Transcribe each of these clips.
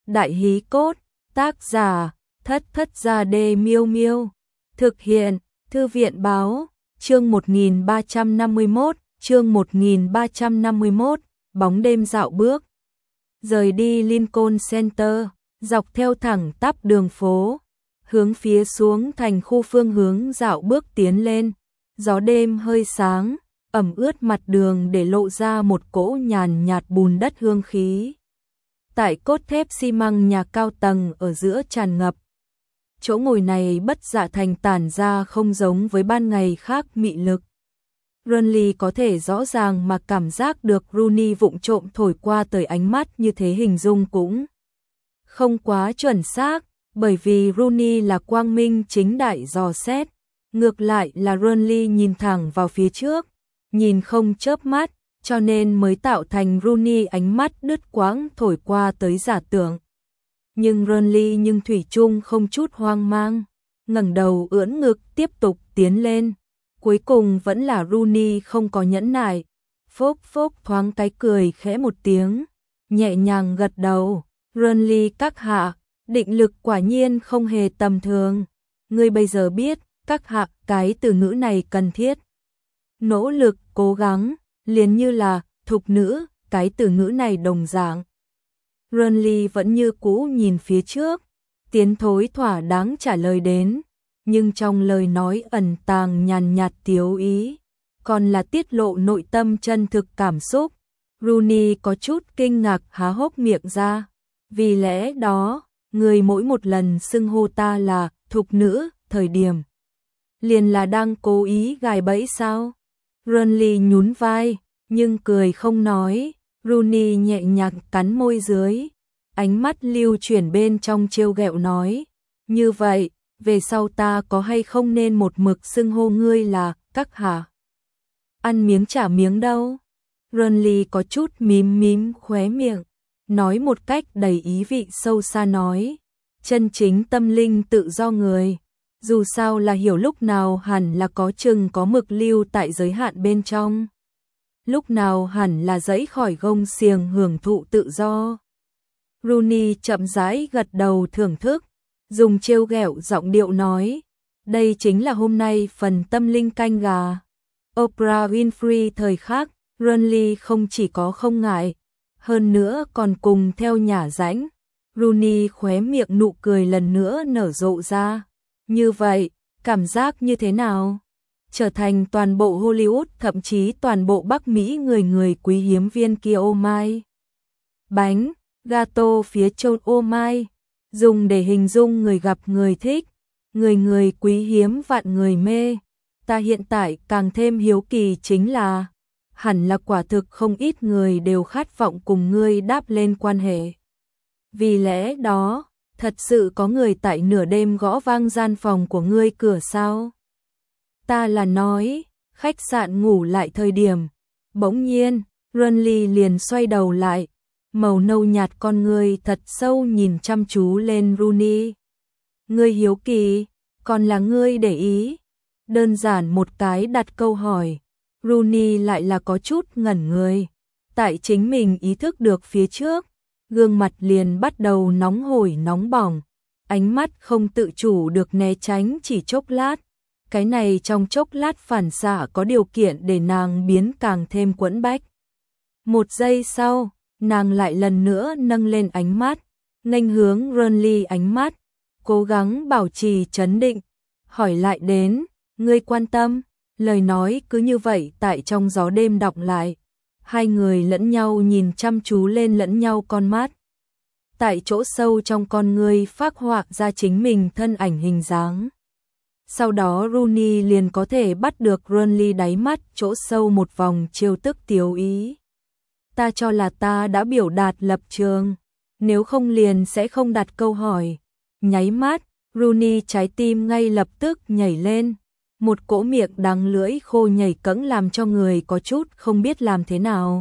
Đại hí cốt, tác giả, Thất Thất Gia Đê Miêu Miêu. Thực hiện, Thư viện báo, chương 1351, bóng đêm dạo bước. Rời đi Lincoln Center, dọc theo thẳng tắp đường phố, hướng phía xuống thành khu phương hướng dạo bước tiến lên. Gió đêm hơi sáng, ẩm ướt mặt đường để lộ ra một cỗ nhàn nhạt bùn đất hương khí. Tại cốt thép xi măng nhà cao tầng ở giữa tràn ngập. Chỗ ngồi này bất dạ thành tản ra không giống với ban ngày khác mị lực. Ronly có thể rõ ràng mà cảm giác được Rooney vụng trộm thổi qua tới ánh mắt, như thế hình dung cũng không quá chuẩn xác, bởi vì Rooney là quang minh chính đại dò xét. Ngược lại là Ronly nhìn thẳng vào phía trước, nhìn không chớp mắt, cho nên mới tạo thành Rooney ánh mắt đứt quãng thổi qua tới giả tưởng. Nhưng Ronly thủy chung không chút hoang mang, ngẩng đầu ưỡn ngực tiếp tục tiến lên. Cuối cùng vẫn là Rooney không có nhẫn nại, phốc phốc thoáng cái cười khẽ một tiếng, nhẹ nhàng gật đầu. Ronly các hạ, định lực quả nhiên không hề tầm thường. Ngươi bây giờ biết, các hạ, cái từ ngữ này cần thiết. Nỗ lực, cố gắng, liền như là thục nữ, cái từ ngữ này đồng dạng. Ronly vẫn như cũ nhìn phía trước, tiến thối thỏa đáng trả lời đến, nhưng trong lời nói ẩn tàng nhàn nhạt tiếu ý, còn là tiết lộ nội tâm chân thực cảm xúc. Rooney có chút kinh ngạc há hốc miệng ra. Vì lẽ đó, người mỗi một lần xưng hô ta là thục nữ, thời điểm liền là đang cố ý gài bẫy sao? Ronly nhún vai, nhưng cười không nói. Rooney nhẹ nhàng cắn môi dưới, ánh mắt lưu chuyển bên trong trêu ghẹo nói, như vậy, về sau ta có hay không nên một mực xưng hô ngươi là các hạ? Ăn miếng trả miếng đâu? Ronly có chút mím khóe miệng, nói một cách đầy ý vị sâu xa nói, chân chính tâm linh tự do người, dù sao là hiểu lúc nào hẳn là có chừng có mực lưu tại giới hạn bên trong. Lúc nào hẳn là dẫy khỏi gông xiềng hưởng thụ tự do. Rooney chậm rãi gật đầu thưởng thức, dùng trêu ghẹo giọng điệu nói, đây chính là hôm nay phần tâm linh canh gà. Oprah Winfrey thời khác, Ronly không chỉ có không ngại, hơn nữa còn cùng theo nhả rãnh. Rooney khóe miệng nụ cười lần nữa nở rộ ra. Như vậy, cảm giác như thế nào? Trở thành toàn bộ Hollywood, thậm chí toàn bộ Bắc Mỹ người quý hiếm viên kia ô mai. Bánh, gato phía chôn ô mai, dùng để hình dung người gặp người thích, người quý hiếm vạn người mê. Ta hiện tại càng thêm hiếu kỳ chính là, hẳn là quả thực không ít người đều khát vọng cùng ngươi đáp lên quan hệ. Vì lẽ đó, thật sự có người tại nửa đêm gõ vang gian phòng của ngươi cửa sao? Ta là nói, khách sạn ngủ lại thời điểm. Bỗng nhiên, Ronly liền xoay đầu lại, màu nâu nhạt con ngươi thật sâu nhìn chăm chú lên Rooney. Ngươi hiếu kỳ, còn là ngươi để ý. Đơn giản một cái đặt câu hỏi, Rooney lại là có chút ngẩn người. Tại chính mình ý thức được phía trước, gương mặt liền bắt đầu nóng hổi nóng bỏng, ánh mắt không tự chủ được né tránh chỉ chốc lát. Cái này trong chốc lát phản xạ có điều kiện để nàng biến càng thêm quẫn bách. Một giây sau, nàng lại lần nữa nâng lên ánh mắt, nghênh hướng Ronly ánh mắt, cố gắng bảo trì trấn định, hỏi lại đến, ngươi quan tâm? Lời nói cứ như vậy tại trong gió đêm đọng lại. Hai người lẫn nhau nhìn chăm chú lên lẫn nhau con mắt. Tại chỗ sâu trong con ngươi phác họa ra chính mình thân ảnh hình dáng. Sau đó Rooney liền có thể bắt được Ronly đáy mắt chỗ sâu một vòng trêu tức tiếu ý. Ta cho là ta đã biểu đạt lập trường, nếu không liền sẽ không đặt câu hỏi. Nháy mắt, Rooney trái tim ngay lập tức nhảy lên. Một cỗ miệng đắng lưỡi khô nhảy cẫng làm cho người có chút không biết làm thế nào.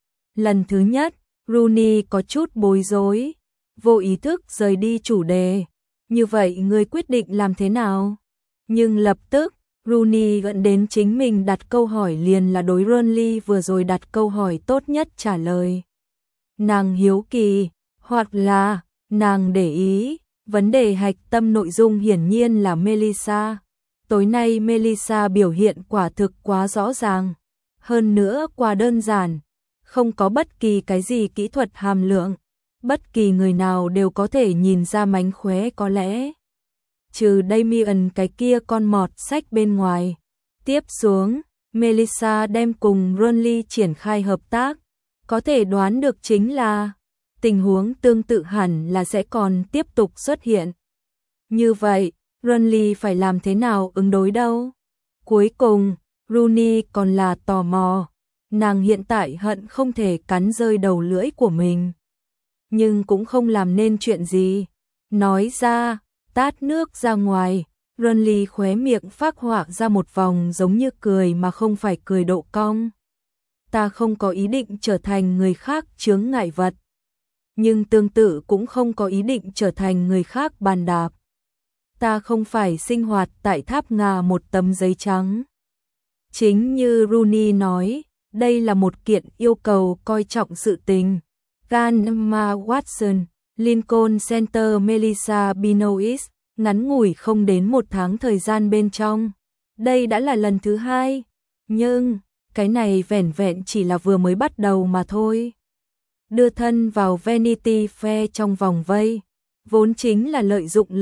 Lần thứ nhất, Rooney có chút bối rối, vô ý thức rời đi chủ đề. Như vậy ngươi quyết định làm thế nào? Nhưng lập tức, Rooney gận đến chính mình đặt câu hỏi liền là đối Ronly vừa rồi đặt câu hỏi tốt nhất trả lời. Nàng hiếu kỳ, hoặc là, Nàng để ý, vấn đề hạch tâm nội dung hiển nhiên là Melissa. Tối nay Melissa biểu hiện quả thực quá rõ ràng, hơn nữa quá đơn giản, không có bất kỳ cái gì kỹ thuật hàm lượng, bất kỳ người nào đều có thể nhìn ra mánh khóe có lẽ. Trừ Damien cái kia con mọt sách bên ngoài. Tiếp xuống, Melissa đem cùng Ronly triển khai hợp tác, có thể đoán được chính là tình huống tương tự hẳn là sẽ còn tiếp tục xuất hiện. Như vậy, Ronly phải làm thế nào ứng đối đâu? Cuối cùng, Rooney còn là tò mò, nàng hiện tại hận không thể cắn rơi đầu lưỡi của mình. Nhưng cũng không làm nên chuyện gì. Nói ra, tát nước ra ngoài, Ronly khóe miệng phác họa ra một vòng giống như cười mà không phải cười độ cong. Ta không có ý định trở thành người khác chướng ngại vật, nhưng tương tự cũng không có ý định trở thành người khác bàn đạp. Ta không phải sinh hoạt tại tháp ngà một tấm giấy trắng. Chính như Rooney nói, đây là một kiện yêu cầu coi trọng sự tình. Gamma Watson, Lincoln Center Melissa Benoist, ngắn ngủi không đến một tháng thời gian bên trong. Đây đã là lần thứ 2, nhưng cái này vẻn vẹn chỉ là vừa mới bắt đầu mà thôi. Đưa thân vào Vanity Fair trong vòng vây, vốn chính là lợi dụng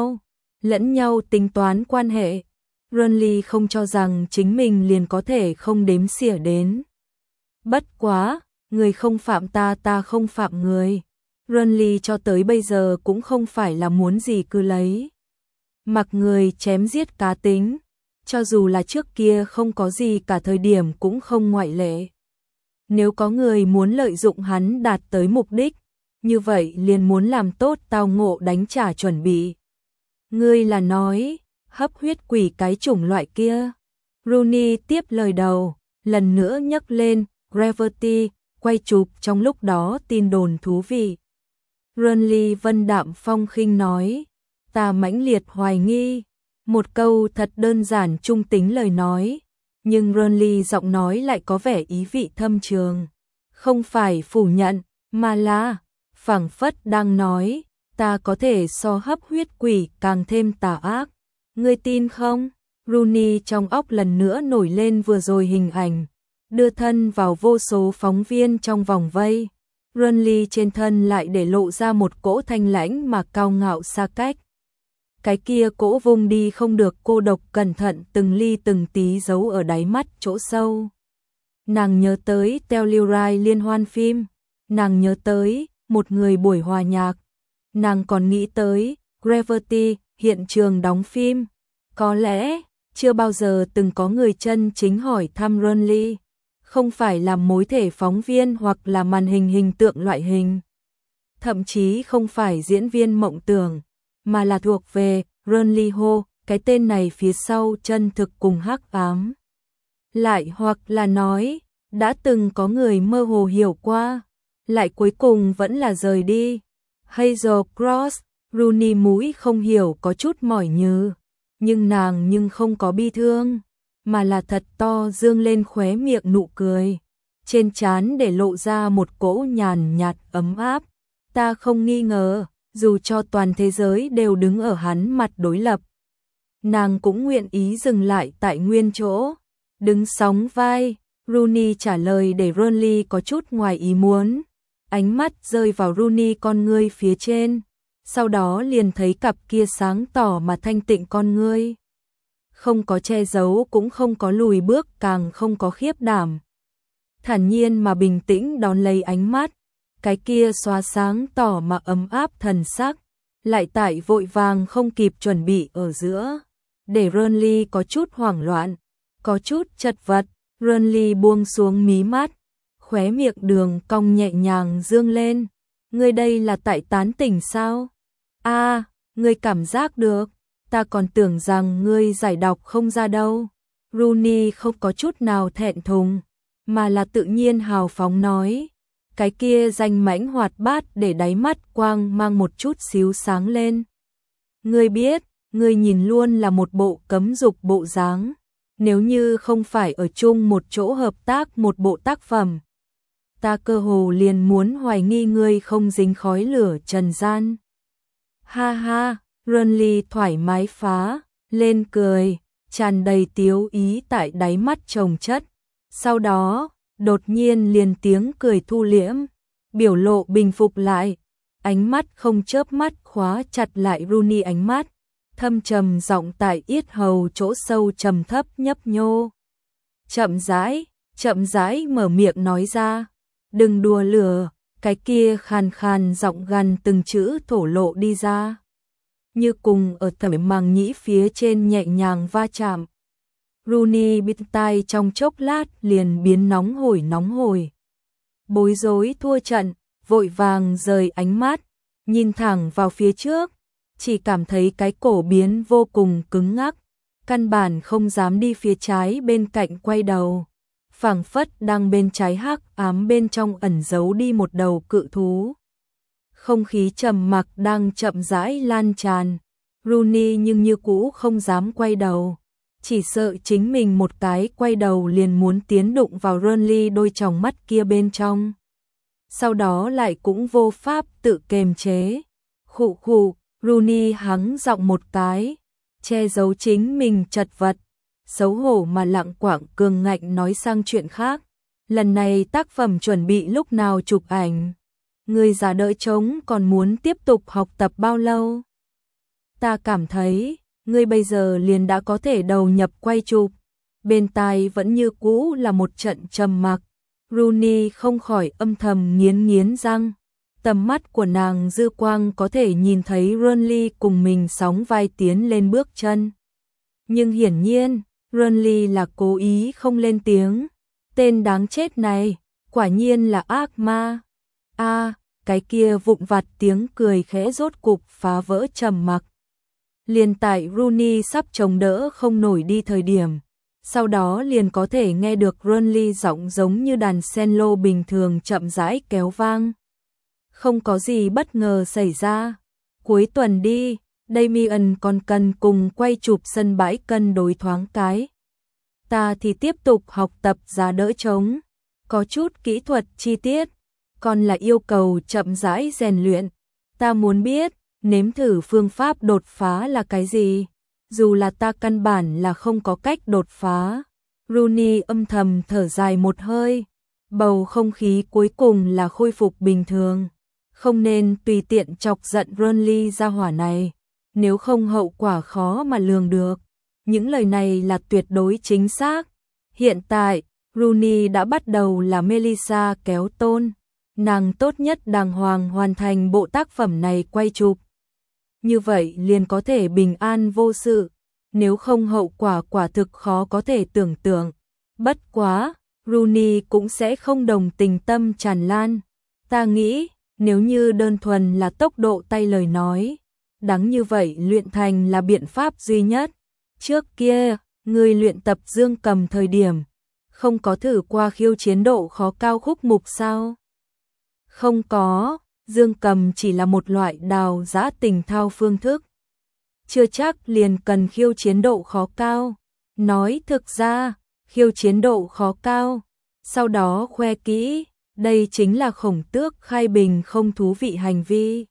lẫn nhau tính toán quan hệ. Ronly không cho rằng chính mình liền có thể không đếm xỉa đến. Bất quá, người không phạm ta, ta không phạm người. Ronly cho tới bây giờ cũng không phải là muốn gì cứ lấy. Mặc người chém giết cá tính, cho dù là trước kia không có gì cả thời điểm cũng không ngoại lệ. Nếu có người muốn lợi dụng hắn đạt tới mục đích, như vậy liền muốn làm tốt tao ngộ đánh trả chuẩn bị. Ngươi là nói, hấp huyết quỷ cái chủng loại kia. Rooney tiếp lời đầu, lần nữa nhắc lên Gravity, quay chụp trong lúc đó tin đồn thú vị. Ronly vân đạm phong khinh nói, ta mãnh liệt hoài nghi. Một câu thật đơn giản trung tính lời nói, nhưng Ronly giọng nói lại có vẻ ý vị thâm trường. Không phải phủ nhận, mà là phảng phất đang nói, ta có thể so hấp huyết quỷ càng thêm tà ác. Ngươi tin không? Rooney trong óc lần nữa nổi lên vừa rồi hình ảnh, đưa thân vào vô số phóng viên trong vòng vây. Ronly trên thân lại để lộ ra một cỗ thanh lãnh mà cao ngạo xa cách. Cái kia cỗ vùng đi không được cô độc cẩn thận từng ly từng tí giấu ở đáy mắt chỗ sâu. Nàng nhớ tới Telluride liên hoan phim, nàng nhớ tới một người buổi hòa nhạc, nàng còn nghĩ tới Gravity hiện trường đóng phim. Có lẽ chưa bao giờ từng có người chân chính hỏi thăm Ronly, không phải là mối thể phóng viên hoặc là màn hình hình tượng loại hình, thậm chí không phải diễn viên mộng tưởng, mà là thuộc về Ronly Ho, cái tên này phía sau chân thực cùng hắc ám. Lại hoặc là nói, đã từng có người mơ hồ hiểu qua, lại cuối cùng vẫn là rời đi. Hazel Cross, Rooney mũi không hiểu có chút mỏi nhừ, nhưng nàng nhưng không có bi thương, mà là thật to dương lên khóe miệng nụ cười. Trên trán để lộ ra một cỗ nhàn nhạt ấm áp. Ta không nghi ngờ, dù cho toàn thế giới đều đứng ở hắn mặt đối lập, nàng cũng nguyện ý dừng lại tại nguyên chỗ. Đứng sóng vai, Rooney trả lời để Ronly có chút ngoài ý muốn. Ánh mắt rơi vào Rooney con ngươi phía trên, sau đó liền thấy cặp kia sáng tỏ mà thanh tịnh con ngươi. Không có che giấu cũng không có lùi bước, càng không có khiếp đảm. Thản nhiên mà bình tĩnh đón lấy ánh mắt, cái kia xóa sáng tỏ mà ấm áp thần sắc, lại tại vội vàng không kịp chuẩn bị ở giữa, để Ronly có chút hoảng loạn, có chút chật vật. Ronly buông xuống mí mắt, khóe miệng đường cong nhẹ nhàng dương lên. Ngươi đây là tại tán tỉnh sao? À, ngươi cảm giác được, ta còn tưởng rằng ngươi giải đọc không ra đâu. Rooney không có chút nào thẹn thùng, mà là tự nhiên hào phóng nói. Cái kia danh mãnh hoạt bát để đáy mắt quang mang một chút xíu sáng lên. Ngươi biết, ngươi nhìn luôn là một bộ cấm dục bộ dáng. Nếu như không phải ở chung một chỗ hợp tác một bộ tác phẩm, ta cơ hồ liền muốn hoài nghi ngươi không dính khói lửa trần gian. Ha ha, Renly thoải mái phá lên cười, tràn đầy tiếu ý tại đáy mắt chồng chất. Sau đó, đột nhiên liền tiếng cười thu liễm, biểu lộ bình phục lại, ánh mắt không chớp mắt khóa chặt lại Rooney ánh mắt, thâm trầm giọng tại yết hầu chỗ sâu trầm thấp nhấp nhô. Chậm rãi mở miệng nói ra, đừng đùa lửa, cái kia khàn khàn giọng gằn từng chữ thổ lộ đi ra. Như cùng ở thẩm màng nhĩ phía trên nhẹ nhàng va chạm. Rooney bịt tai trong chốc lát liền biến nóng hổi. Bối rối thua trận, vội vàng rời ánh mắt, nhìn thẳng vào phía trước, chỉ cảm thấy cái cổ biến vô cùng cứng ngắc, căn bản không dám đi phía trái bên cạnh quay đầu. Phảng phất đang bên trái hắc ám bên trong ẩn giấu đi một đầu cự thú. Không khí trầm mặc đang chậm rãi lan tràn, Rooney nhưng như cũ không dám quay đầu, chỉ sợ chính mình một cái quay đầu liền muốn tiến đụng vào Renly đôi tròng mắt kia bên trong. Sau đó lại cũng vô pháp tự kềm chế. Khụ khụ, Rooney hắng giọng một cái, che giấu chính mình chật vật, xấu hổ mà lặng quạng cường ngạnh nói sang chuyện khác. Lần này tác phẩm chuẩn bị lúc nào chụp ảnh? Người già đỡ trống còn muốn tiếp tục học tập bao lâu? Ta cảm thấy, ngươi bây giờ liền đã có thể đầu nhập quay chụp. Bên tai vẫn như cũ là một trận trầm mặc. Rooney không khỏi âm thầm nghiến răng. Tầm mắt của nàng dư quang có thể nhìn thấy Renly cùng mình sóng vai tiến lên bước chân. Nhưng hiển nhiên, Renly là cố ý không lên tiếng. Tên đáng chết này, quả nhiên là ác ma. Cái kia vụng vặt tiếng cười khẽ rốt cục phá vỡ trầm mặc. Liền tại Rooney sắp chống đỡ không nổi đi thời điểm, sau đó liền có thể nghe được Renly giọng giống như đàn cello bình thường chậm rãi kéo vang. Không có gì bất ngờ xảy ra. Cuối tuần đi, Damien còn cần cùng quay chụp sân bãi cân đối thoáng cái. Ta thì tiếp tục học tập giá đỡ trống, có chút kỹ thuật chi tiết, còn là yêu cầu chậm rãi rèn luyện. Ta muốn biết, nếm thử phương pháp đột phá là cái gì? Dù là ta căn bản là không có cách đột phá. Rooney âm thầm thở dài một hơi. Bầu không khí cuối cùng là khôi phục bình thường. Không nên tùy tiện chọc giận Renly ra hỏa này, nếu không hậu quả khó mà lường được. Những lời này là tuyệt đối chính xác. Hiện tại, Rooney đã bắt đầu là Melissa kéo tôn. Nàng tốt nhất đàng hoàng hoàn thành bộ tác phẩm này quay chụp. Như vậy liền có thể bình an vô sự, nếu không hậu quả quả thực khó có thể tưởng tượng. Bất quá, Rooney cũng sẽ không đồng tình tâm tràn lan. Ta nghĩ, nếu như đơn thuần là tốc độ tay lời nói, đáng như vậy luyện thành là biện pháp duy nhất. Trước kia, người luyện tập dương cầm thời điểm, không có thử qua khiêu chiến độ khó cao khúc mục sao? Không có, dương cầm chỉ là một loại đào giã tình thao phương thức. Chưa chắc liền cần khiêu chiến độ khó cao. Nói thực ra, khiêu chiến độ khó cao, sau đó khoe kỹ, đây chính là Khổng Tước khai bình không thú vị hành vi.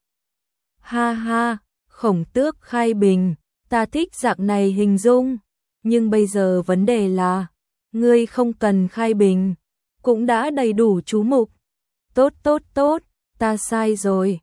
Ha ha, Khổng Tước khai bình, ta thích dạng này hình dung, nhưng bây giờ vấn đề là, ngươi không cần khai bình, cũng đã đầy đủ chú mục. Tốt, ta sai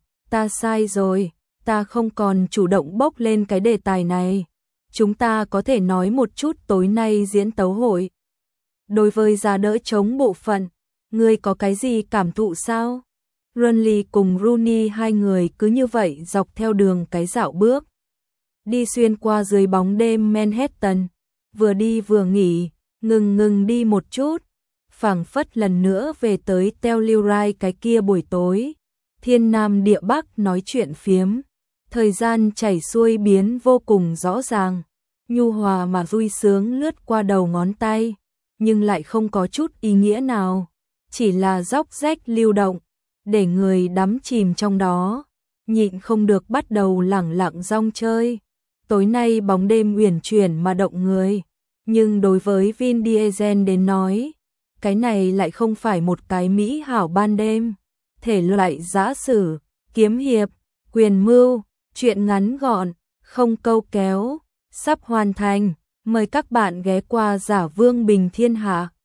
rồi, ta không còn chủ động bốc lên cái đề tài này. Chúng ta có thể nói một chút tối nay diễn tấu hội. Đối với giá đỡ chống bộ phận, ngươi có cái gì cảm thụ sao? Renly cùng Rooney hai người cứ như vậy dọc theo đường cái dạo bước. Đi xuyên qua dưới bóng đêm Manhattan, vừa đi vừa nghỉ, ngừng đi một chút, phảng phất lần nữa về tới Telluride cái kia buổi tối. Thiên Nam địa Bắc nói chuyện phiếm, thời gian chảy xuôi biến vô cùng rõ ràng, nhu hòa mà vui sướng lướt qua đầu ngón tay, nhưng lại không có chút ý nghĩa nào, chỉ là róc rách lưu động, để người đắm chìm trong đó, nhịn không được bắt đầu lẳng lặng rong chơi. Tối nay bóng đêm uyển chuyển mà động người, nhưng đối với Vin Diesel đến nói, cái này lại không phải một cái mỹ hảo ban đêm. Thể loại giã sử, kiếm hiệp, quyền mưu, truyện ngắn gọn, không câu kéo, sắp hoàn thành. Mời các bạn ghé qua Giả Vương Bình Thiên Hạ.